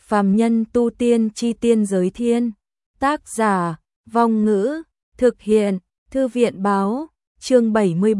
Phàm nhân tu tiên chi tiên giới thiên. Tác giả, Vong Ngữ, thực hiện, Thư viện báo, chương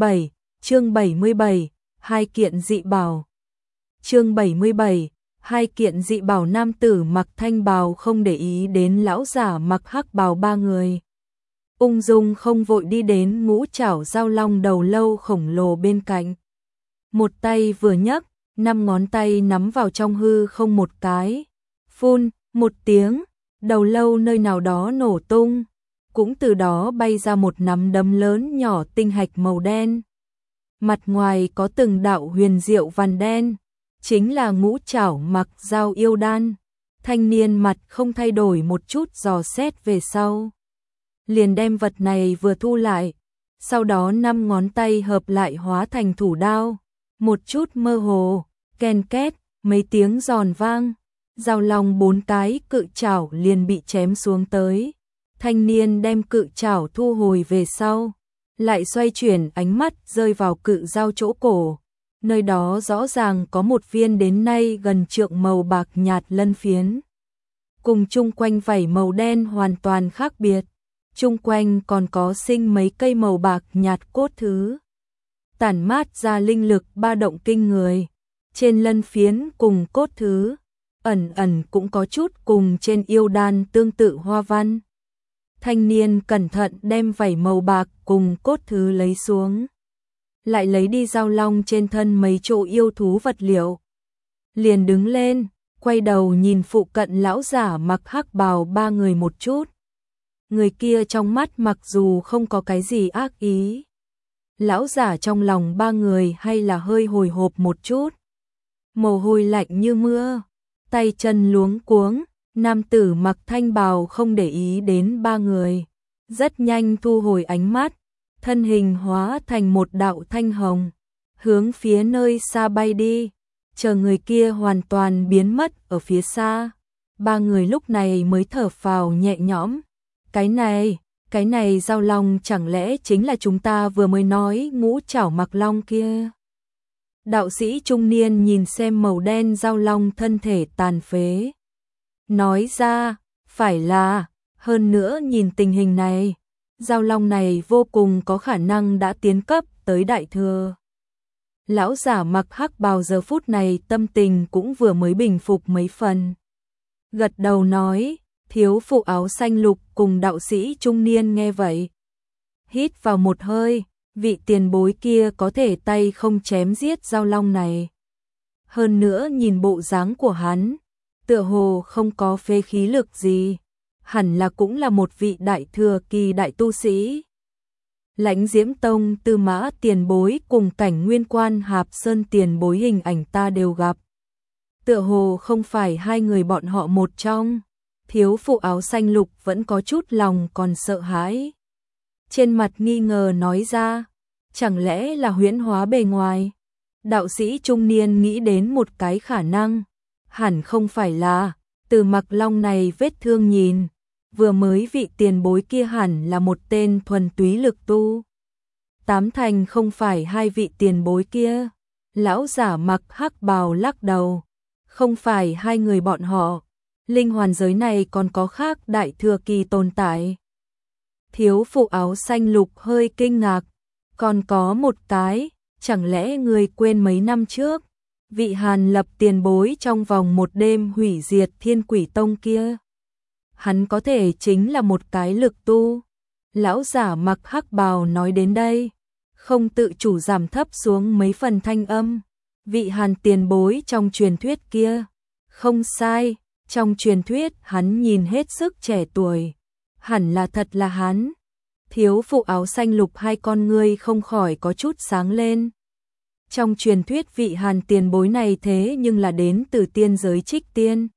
77, hai kiện dị bảo. Chương 77, hai kiện dị bảo. Nam tử mặc thanh bào không để ý đến lão giả mặc hắc bào ba người. Ung dung không vội đi đến ngũ trảo giao long đầu lâu khổng lồ bên cạnh. Một tay vừa nhấc, 5 ngón tay nắm vào trong hư không một cái. Phun, một tiếng, đầu lâu nơi nào đó nổ tung. Cũng từ đó bay ra một nắm đấm lớn nhỏ tinh hạch màu đen. Mặt ngoài có từng đạo huyền diệu vằn đen, chính là ngũ trảo mặc dao yêu đan. Thanh niên mặt không thay đổi một chút dò xét về sau. Liền đem vật này vừa thu lại, sau đó 5 ngón tay hợp lại hóa thành thủ đao. Một chút mơ hồ, ken két, mấy tiếng giòn vang, giao long 4 cái cự trảo liền bị chém xuống tới. Thanh niên đem cự trảo thu hồi về sau, lại xoay chuyển ánh mắt rơi vào cự dao chỗ cổ. Nơi đó rõ ràng có một viên đến nay gần trượng màu bạc nhạt lân phiến. Cùng chung quanh vảy màu đen hoàn toàn khác biệt. Chung quanh còn có sinh mấy cây màu bạc nhạt cốt thứ. Tản mát ra linh lực ba động kinh người. Trên lân phiến cùng cốt thứ, ẩn ẩn cũng có chút cùng trên yêu đan tương tự hoa văn. Thanh niên cẩn thận đem vảy màu bạc cùng cốt thứ lấy xuống. Lại lấy đi giao long trên thân mấy chỗ yêu thú vật liệu. Liền đứng lên, quay đầu nhìn phụ cận lão giả mặc hắc bào ba người một chút. Người kia trong mắt mặc dù không có cái gì ác ý. Lão giả trong lòng ba người hay là hơi hồi hộp một chút. Mồ hôi lạnh như mưa, tay chân luống cuống, nam tử mặc thanh bào không để ý đến ba người. Rất nhanh thu hồi ánh mắt, thân hình hóa thành một đạo thanh hồng, hướng phía nơi xa bay đi. Chờ người kia hoàn toàn biến mất ở phía xa, ba người lúc này mới thở phào nhẹ nhõm. Cái này giao long chẳng lẽ chính là chúng ta vừa mới nói ngũ trảo mặc long kia? Đạo sĩ trung niên nhìn xem màu đen giao long thân thể tàn phế. Nói ra, phải là, hơn nữa nhìn tình hình này, giao long này vô cùng có khả năng đã tiến cấp tới đại thừa. Lão giả mặc hắc bào giờ phút này tâm tình cũng vừa mới bình phục mấy phần. Gật đầu nói, thiếu phụ áo xanh lục cùng đạo sĩ trung niên nghe vậy. Hít vào một hơi, vị tiền bối kia có thể tay không chém giết giao long này. Hơn nữa nhìn bộ dáng của hắn, tựa hồ không có phế khí lực gì, hẳn là cũng là một vị đại thừa kỳ đại tu sĩ. Lãnh Diễm Tông Tư Mã tiền bối cùng Cảnh Nguyên Quan Hạp Sơn tiền bối hình ảnh ta đều gặp. Tựa hồ không phải hai người bọn họ một trong. Thiếu phụ áo xanh lục vẫn có chút lòng còn sợ hãi. Trên mặt nghi ngờ nói ra, chẳng lẽ là huyễn hóa bề ngoài? Đạo sĩ trung niên nghĩ đến một cái khả năng, hẳn không phải là, từ mặc long này vết thương nhìn, vừa mới vị tiền bối kia hẳn là một tên thuần túy lực tu. Tám thành không phải hai vị tiền bối kia. Lão giả mặc hắc bào lắc đầu, không phải hai người bọn họ. Linh hoàn giới này còn có khác đại thừa kỳ tồn tại. Thiếu phụ áo xanh lục hơi kinh ngạc, còn có một cái, chẳng lẽ người quên mấy năm trước, vị Hàn Lập tiền bối trong vòng một đêm hủy diệt Thiên Quỷ Tông kia. Hắn có thể chính là một cái lực tu. Lão giả mặc hắc bào nói đến đây, không tự chủ giảm thấp xuống mấy phần thanh âm. Vị Hàn tiền bối trong truyền thuyết kia, không sai. Trong truyền thuyết hắn nhìn hết sức trẻ tuổi, hẳn là thật là hắn. Thiếu phụ áo xanh lục hai con ngươi không khỏi có chút sáng lên. Trong truyền thuyết vị Hàn tiền bối này thế nhưng là đến từ tiên giới Trích Tiên.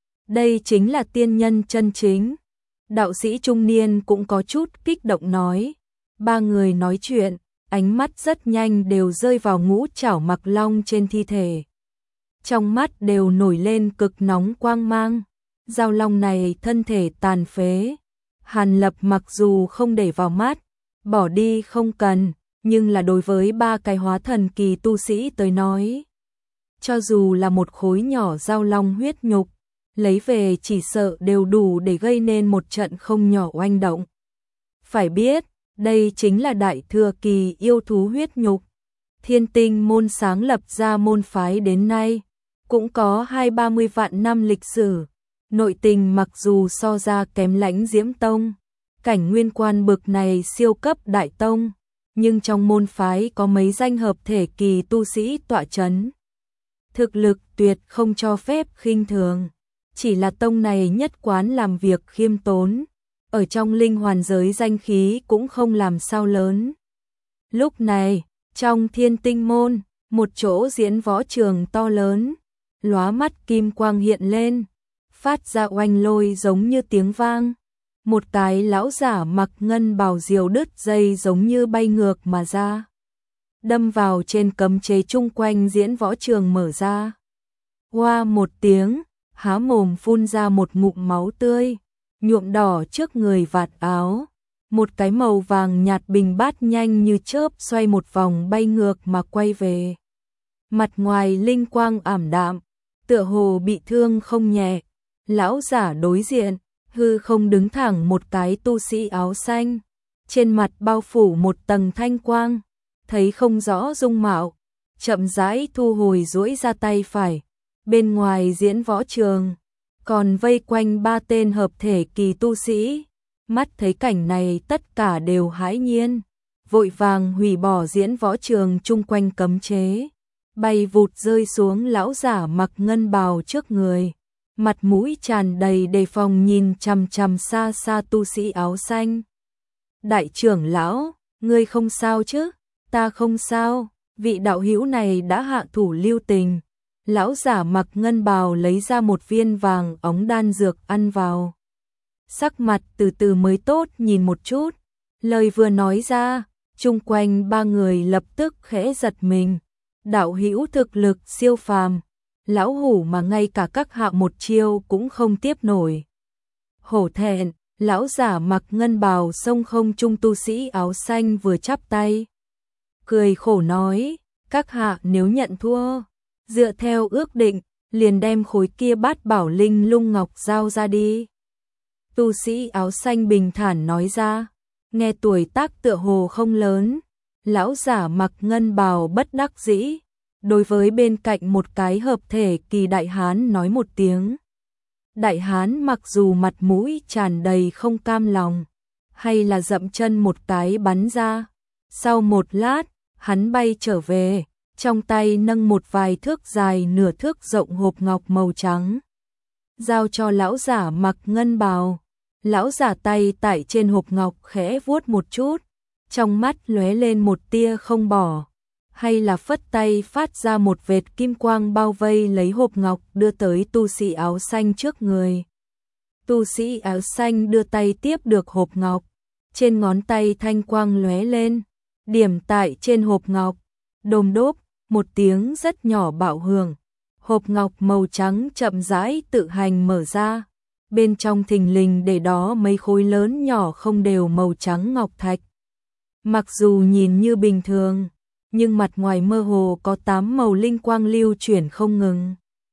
Đây chính là tiên nhân chân chính. Đạo sĩ trung niên cũng có chút kích động nói. Ba người nói chuyện, ánh mắt rất nhanh đều rơi vào ngũ trảo mặc long trên thi thể. Trong mắt đều nổi lên cực nóng quang mang. Giao long này thân thể tàn phế. Hàn Lập mặc dù không để vào mắt, bỏ đi không cần, nhưng là đối với ba cái hóa thần kỳ tu sĩ tới nói, cho dù là một khối nhỏ giao long huyết nhục, lấy về chỉ sợ đều đủ để gây nên một trận không nhỏ oanh động. Phải biết, đây chính là đại thừa kỳ yêu thú huyết nhục. Thiên Tinh môn sáng lập ra môn phái đến nay, cũng có 20-30 vạn năm lịch sử. Nội tình mặc dù so ra kém Lãnh Diễm Tông, Cảnh Nguyên Quan bực này siêu cấp đại tông, nhưng trong môn phái có mấy danh hợp thể kỳ tu sĩ tọa chấn. Thực lực tuyệt không cho phép khinh thường, chỉ là tông này nhất quán làm việc khiêm tốn, ở trong linh hoàn giới danh khí cũng không làm sao lớn. Lúc này, trong Thiên Tinh môn, một chỗ diễn võ trường to lớn, lóa mắt kim quang hiện lên, phát ra oanh lôi giống như tiếng vang. Một cái lão giả mặc ngân bào diều đứt dây giống như bay ngược mà ra, đâm vào trên cấm chế chung quanh diễn võ trường mở ra. Hoa một tiếng, há mồm phun ra một ngụm máu tươi, nhuộm đỏ trước người vạt áo. Một cái màu vàng nhạt bình bát nhanh như chớp xoay một vòng bay ngược mà quay về. Mặt ngoài linh quang ảm đạm, tựa hồ bị thương không nhẹ. Lão giả đối diện, hư không đứng thẳng một cái tu sĩ áo xanh, trên mặt bao phủ một tầng thanh quang, thấy không rõ dung mạo, chậm rãi thu hồi duỗi ra tay phải. Bên ngoài diễn võ trường, còn vây quanh 3 tên hợp thể kỳ tu sĩ. Mắt thấy cảnh này tất cả đều hãi nhiên, vội vàng hủy bỏ diễn võ trường chung quanh cấm chế, bay vụt rơi xuống lão giả mặc ngân bào trước người, mặt mũi tràn đầy đề phòng nhìn chằm chằm xa xa tu sĩ áo xanh. Đại trưởng lão, ngươi không sao chứ? Ta không sao, vị đạo hữu này đã hạ thủ lưu tình. Lão giả mặc ngân bào lấy ra một viên vàng ống đan dược ăn vào. Sắc mặt từ từ mới tốt nhìn một chút, lời vừa nói ra, chung quanh 3 người lập tức khẽ giật mình. Đạo hữu thực lực siêu phàm, lão hủ mà ngay cả các hạ một chiêu cũng không tiếp nổi. Hổ thẹn, lão giả mặc ngân bào sông không trung tu sĩ áo xanh vừa chắp tay, cười khổ nói, các hạ nếu nhận thua, dựa theo ước định, liền đem khối kia bát bảo linh lung ngọc giao ra đi. Tu sĩ áo xanh bình thản nói ra, nghe tuổi tác tựa hồ không lớn, lão giả mặc ngân bào bất đắc dĩ, đối với bên cạnh một cái hợp thể kỳ đại hán nói một tiếng. Đại hán mặc dù mặt mũi tràn đầy không cam lòng, hay là dậm chân một cái bắn ra. Sau một lát, hắn bay trở về, trong tay nâng một vài thước dài nửa thước rộng hộp ngọc màu trắng, giao cho lão giả mặc ngân bào. Lão giả tay tại trên hộp ngọc khẽ vuốt một chút, trong mắt lóe lên một tia không bỏ, hay là phất tay phát ra một vệt kim quang bao vây lấy hộp ngọc đưa tới tu sĩ áo xanh trước người. Tu sĩ áo xanh đưa tay tiếp được hộp ngọc, trên ngón tay thanh quang lóe lên, điểm tại trên hộp ngọc, đồm đốp, một tiếng rất nhỏ bạo hưởng, hộp ngọc màu trắng chậm rãi tự hành mở ra. Bên trong thình lình để đó mấy khối lớn nhỏ không đều màu trắng ngọc thạch. Mặc dù nhìn như bình thường, nhưng mặt ngoài mơ hồ có 8 màu linh quang lưu chuyển không ngừng.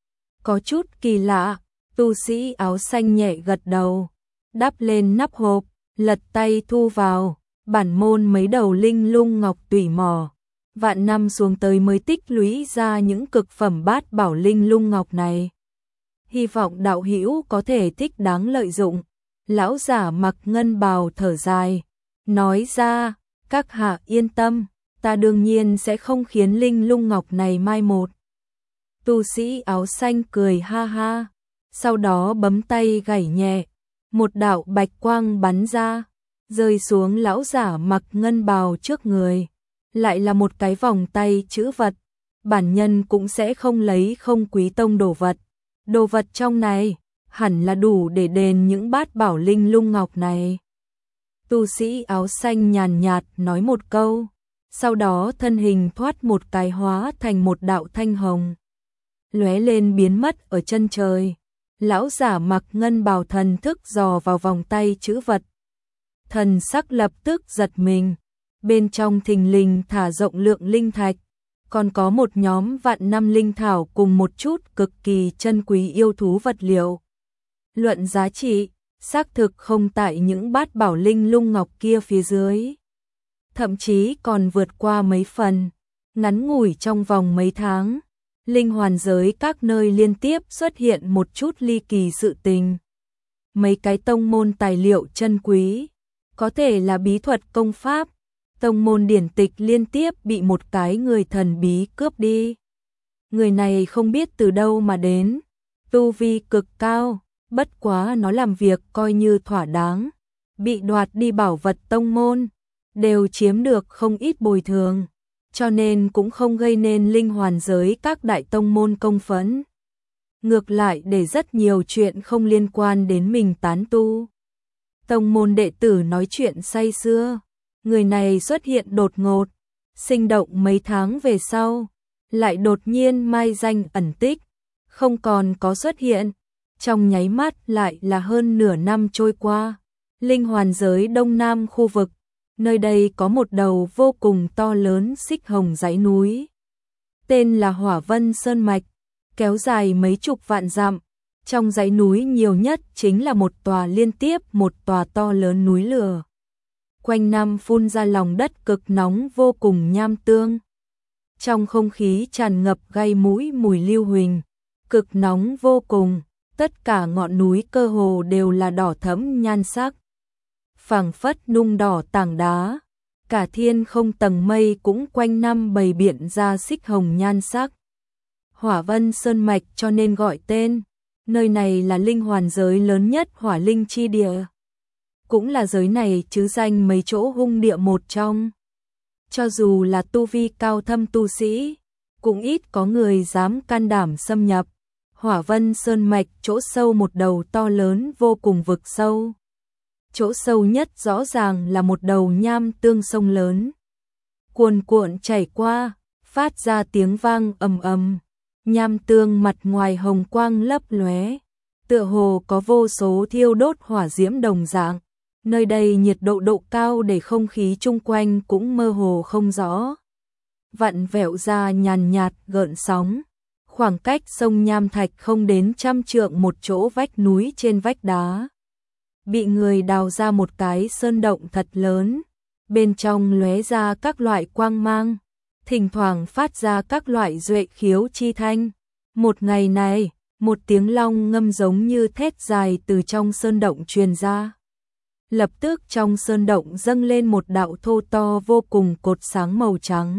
Có chút kỳ lạ, tu sĩ áo xanh nhẹ gật đầu, đắp lên nắp hộp, lật tay thu vào, bản môn mấy đầu linh lung ngọc tùy mỏ. Vạn năm xuống tới mới tích lũy ra những cực phẩm bát bảo linh lung ngọc này. Hy vọng đạo hữu có thể thích đáng lợi dụng. Lão giả mặc ngân bào thở dài, nói ra, các hạ yên tâm, ta đương nhiên sẽ không khiến linh lung ngọc này mai một. Tu sĩ áo xanh cười ha ha, sau đó bấm tay gảy nhẹ, một đạo bạch quang bắn ra, rơi xuống lão giả mặc ngân bào trước người, lại là một cái vòng tay chữ vật, bản nhân cũng sẽ không lấy không quý tông đồ vật. Đồ vật trong này hẳn là đủ để đền những bát bảo linh lung ngọc này. Tu sĩ áo xanh nhàn nhạt nói một câu, sau đó thân hình thoát một cái hóa thành một đạo thanh hồng, lóe lên biến mất ở chân trời. Lão giả mặc ngân bào thần thức dò vào vòng tay chữ vật, thần sắc lập tức giật mình, bên trong thình lình thả rộng lượng linh thạch, còn có một nhóm vạn năm linh thảo cùng một chút cực kỳ chân quý yêu thú vật liệu. Luận giá trị, xác thực không tại những bát bảo linh lung ngọc kia phía dưới. Thậm chí còn vượt qua mấy phần. Ngắn ngủi trong vòng mấy tháng, linh hoàn giới các nơi liên tiếp xuất hiện một chút ly kỳ sự tình. Mấy cái tông môn tài liệu chân quý, có thể là bí thuật công pháp, tông môn điển tịch liên tiếp bị một cái người thần bí cướp đi. Người này không biết từ đâu mà đến, tu vi cực cao, bất quá nó làm việc coi như thỏa đáng, bị đoạt đi bảo vật tông môn, đều chiếm được không ít bồi thường, cho nên cũng không gây nên linh hoàn giới các đại tông môn công phẫn. Ngược lại để rất nhiều chuyện không liên quan đến mình tán tu. Tông môn đệ tử nói chuyện say sưa, người này xuất hiện đột ngột, sinh động mấy tháng về sau, lại đột nhiên mai danh ẩn tích, không còn có xuất hiện, trong nháy mắt lại là hơn nửa năm trôi qua. Linh hoàn giới đông nam khu vực, nơi đây có một đầu vô cùng to lớn xích hồng dãy núi, tên là Hỏa Vân Sơn Mạch, kéo dài mấy chục vạn dặm. Trong dãy núi nhiều nhất chính là một tòa liên tiếp một tòa to lớn núi lửa. Quanh năm phun ra lòng đất cực nóng vô cùng nham tương. Trong không khí tràn ngập gây mũi mùi lưu huỳnh, cực nóng vô cùng, tất cả ngọn núi cơ hồ đều là đỏ thẫm nhan sắc. Phảng phất nung đỏ tảng đá, cả thiên không tầng mây cũng quanh năm bày biện ra xích hồng nhan sắc. Hỏa Vân Sơn Mạch cho nên gọi tên, nơi này là linh hoàn giới lớn nhất hỏa linh chi địa. Cũng là giới này chứ danh mấy chỗ hung địa một trong. Cho dù là tu vi cao thâm tu sĩ, cũng ít có người dám can đảm xâm nhập. Hỏa Vân Sơn Mạch chỗ sâu một đầu to lớn vô cùng vực sâu. Chỗ sâu nhất rõ ràng là một đầu nham tương sông lớn. Cuồn cuộn chảy qua, phát ra tiếng vang ầm ầm. Nham tương mặt ngoài hồng quang lấp lóe, tựa hồ có vô số thiêu đốt hỏa diễm đồng dạng. Nơi đây nhiệt độ cao để không khí chung quanh cũng mơ hồ không rõ. Vặn vẹo ra nhàn nhạt gợn sóng. Khoảng cách sông Nham Thạch không đến 100 trượng một chỗ vách núi trên vách đá. Bị người đào ra một cái sơn động thật lớn. Bên trong lóe ra các loại quang mang. Thỉnh thoảng phát ra các loại duệ khiếu chi thanh. Một ngày này, một tiếng long ngâm giống như thét dài từ trong sơn động truyền ra. Lập tức trong sơn động dâng lên một đạo thô to vô cùng cột sáng màu trắng.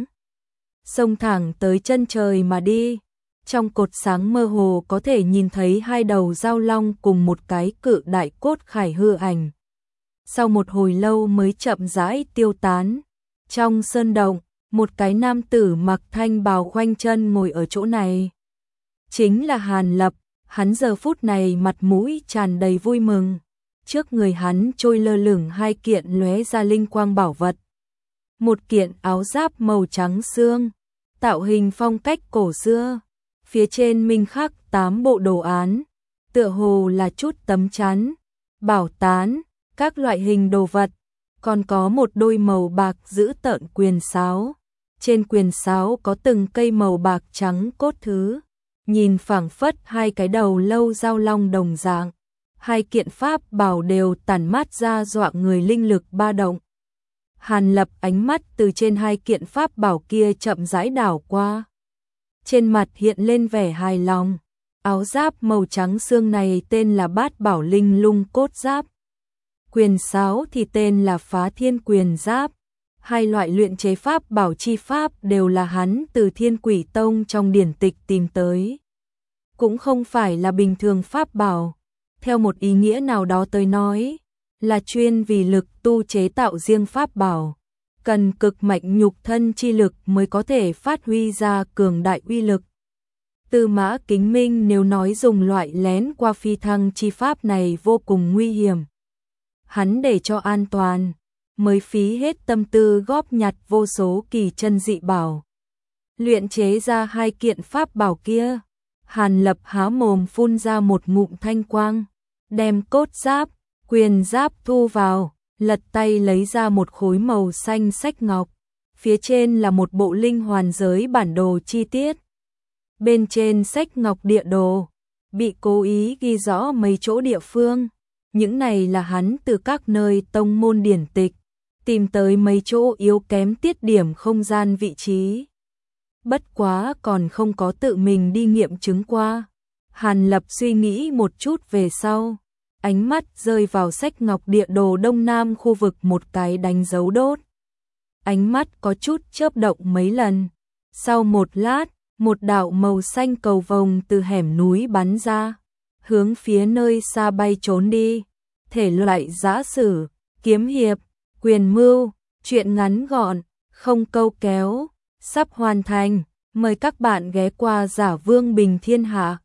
Xông thẳng tới chân trời mà đi. Trong cột sáng mơ hồ có thể nhìn thấy hai đầu dao long cùng một cái cự đại cốt khải hư ảnh. Sau một hồi lâu mới chậm rãi tiêu tán. Trong sơn động, một cái nam tử mặc thanh bào khoanh chân ngồi ở chỗ này. Chính là Hàn Lập, hắn giờ phút này mặt mũi tràn đầy vui mừng. Trước người hắn trôi lơ lửng hai kiện lóe ra linh quang bảo vật. Một kiện áo giáp màu trắng xương, tạo hình phong cách cổ xưa. Phía trên minh khắc 8 bộ đồ án, tựa hồ là chút tấm chắn, bảo tán, các loại hình đồ vật. Còn có một đôi màu bạc giữ tợn quyền sáo. Trên quyền sáo có từng cây màu bạc trắng cốt thứ. Nhìn phảng phất hai cái đầu lâu dao long đồng dạng. Hai kiện pháp bảo đều tản mát ra dọa người linh lực ba động. Hàn Lập ánh mắt từ trên hai kiện pháp bảo kia chậm rãi đảo qua. Trên mặt hiện lên vẻ hài lòng. Áo giáp màu trắng xương này tên là Bát Bảo Linh Lung Cốt Giáp. Quyền sáo thì tên là Phá Thiên Quyền Giáp. Hai loại luyện chế pháp bảo chi pháp đều là hắn từ Thiên Quỷ Tông trong điển tịch tìm tới. Cũng không phải là bình thường pháp bảo. Theo một ý nghĩa nào đó tới nói, là chuyên vì lực tu chế tạo riêng pháp bảo. Cần cực mạnh nhục thân chi lực mới có thể phát huy ra cường đại uy lực. Tư Mã Kính Minh nếu nói dùng loại lén qua phi thăng chi pháp này vô cùng nguy hiểm. Hắn để cho an toàn, mới phí hết tâm tư góp nhặt vô số kỳ chân dị bảo. Luyện chế ra hai kiện pháp bảo kia, Hàn Lập há mồm phun ra một ngụm thanh quang, đem cốt giáp, quyền giáp thu vào. Lật tay lấy ra một khối màu xanh sách ngọc, phía trên là một bộ linh hoàn giới bản đồ chi tiết. Bên trên sách ngọc địa đồ, bị cố ý ghi rõ mấy chỗ địa phương. Những này là hắn từ các nơi tông môn điển tịch, tìm tới mấy chỗ yếu kém tiết điểm không gian vị trí. Bất quá còn không có tự mình đi nghiệm chứng qua. Hàn Lập suy nghĩ một chút về sau, ánh mắt rơi vào sách ngọc địa đồ đông nam khu vực một cái đánh dấu đốt. Ánh mắt có chút chớp động mấy lần. Sau một lát, một đạo màu xanh cầu vồng từ hẻm núi bắn ra, hướng phía nơi xa bay trốn đi. Thể loại giã sử, kiếm hiệp, quyền mưu, truyện ngắn gọn, không câu kéo, sắp hoàn thành. Mời các bạn ghé qua Giả Vương Bình Thiên Hạ.